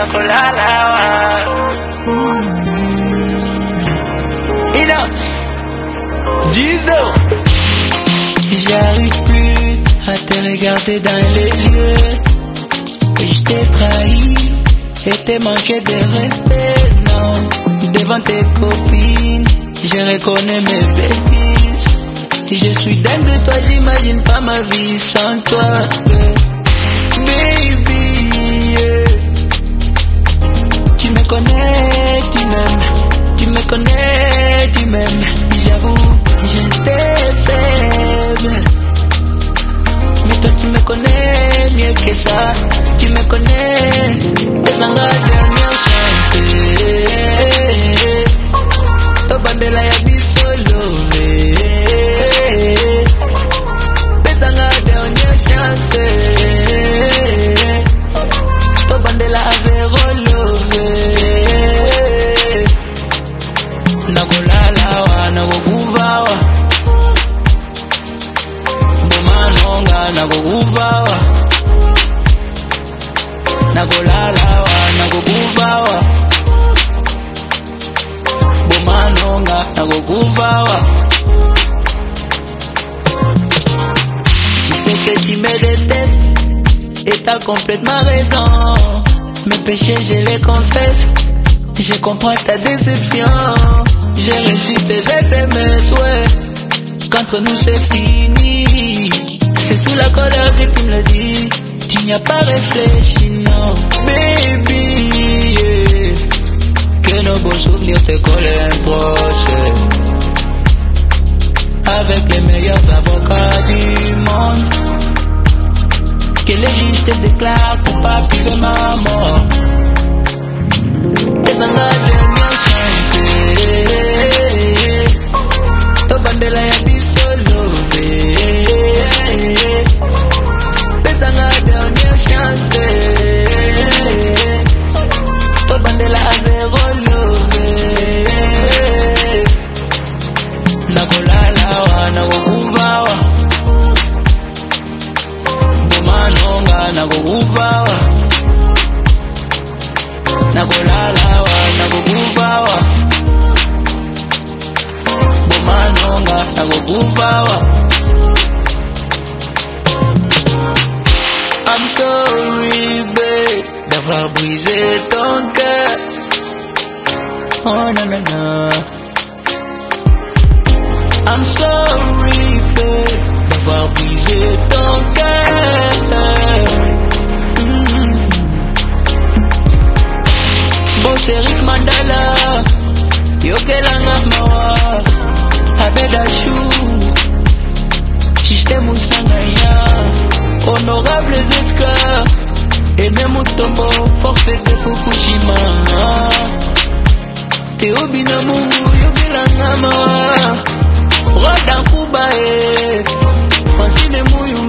J'arrive plus à te regarder dans les yeux. Je t'ai trahi et t'ai manqué de respect, non. Devant tes copines, je reconnais mes bêtises. Je suis dingue de toi, j'imagine pas ma vie sans toi, baby, yeah. Tu me connais, tu m'aimes. Tu me connais, tu m'aimes. J'avoue, j'étais faible. Mais toi tu me connais mieux que ça. Tu me connais. T'es en dernière chance. Toi bandela ya bisolo. T'es en dernière chance. Toi bandela a zéro love. Nakolalawa, nakokuvawa. Bomanonga, nakokuvawa. Nakolalawa, nakokuvawa. Bomanonga, nakokuvawa. Tu sais que tu me détestes et t'as complètement raison. Mes péchés, je les confesse. Je comprends ta déception. J'ai reçu tes aides et mes souhaits. Qu'entre nous c'est fini. C'est sous la colère que tu me le dis. Tu n'y as pas réfléchi, non. Baby, yeah. Que nos beaux souvenirs te collent un proche. Avec les meilleurs avocats du monde. Que les juges te déclarent coupable de ma mort. T'es dans la dernière chance. Toi bandela ya bisolo. T'es dans la dernière chance. Toi bandela a zéro love. Nakolalawa, nakokuvawa. Bomanonga, nakokuvawa. Nakolalawa, nakokuvawa. Bomanonga, nakokuvawa. I'm sorry, babe, d'avoir brisé ton cœur. Oh non, non, non. I'm sorry, babe, d'avoir brisé ton cœur. Bon, c'est Rick Mandala. Yokelanga mawa. Abeda chou. Système Moussangaya. Honorable Zetka. Et même Mutombo. Forfait de Fukushima. Théo Binamungu. Yokelanga mawa. Rodan Kubae. Francine Mouyu.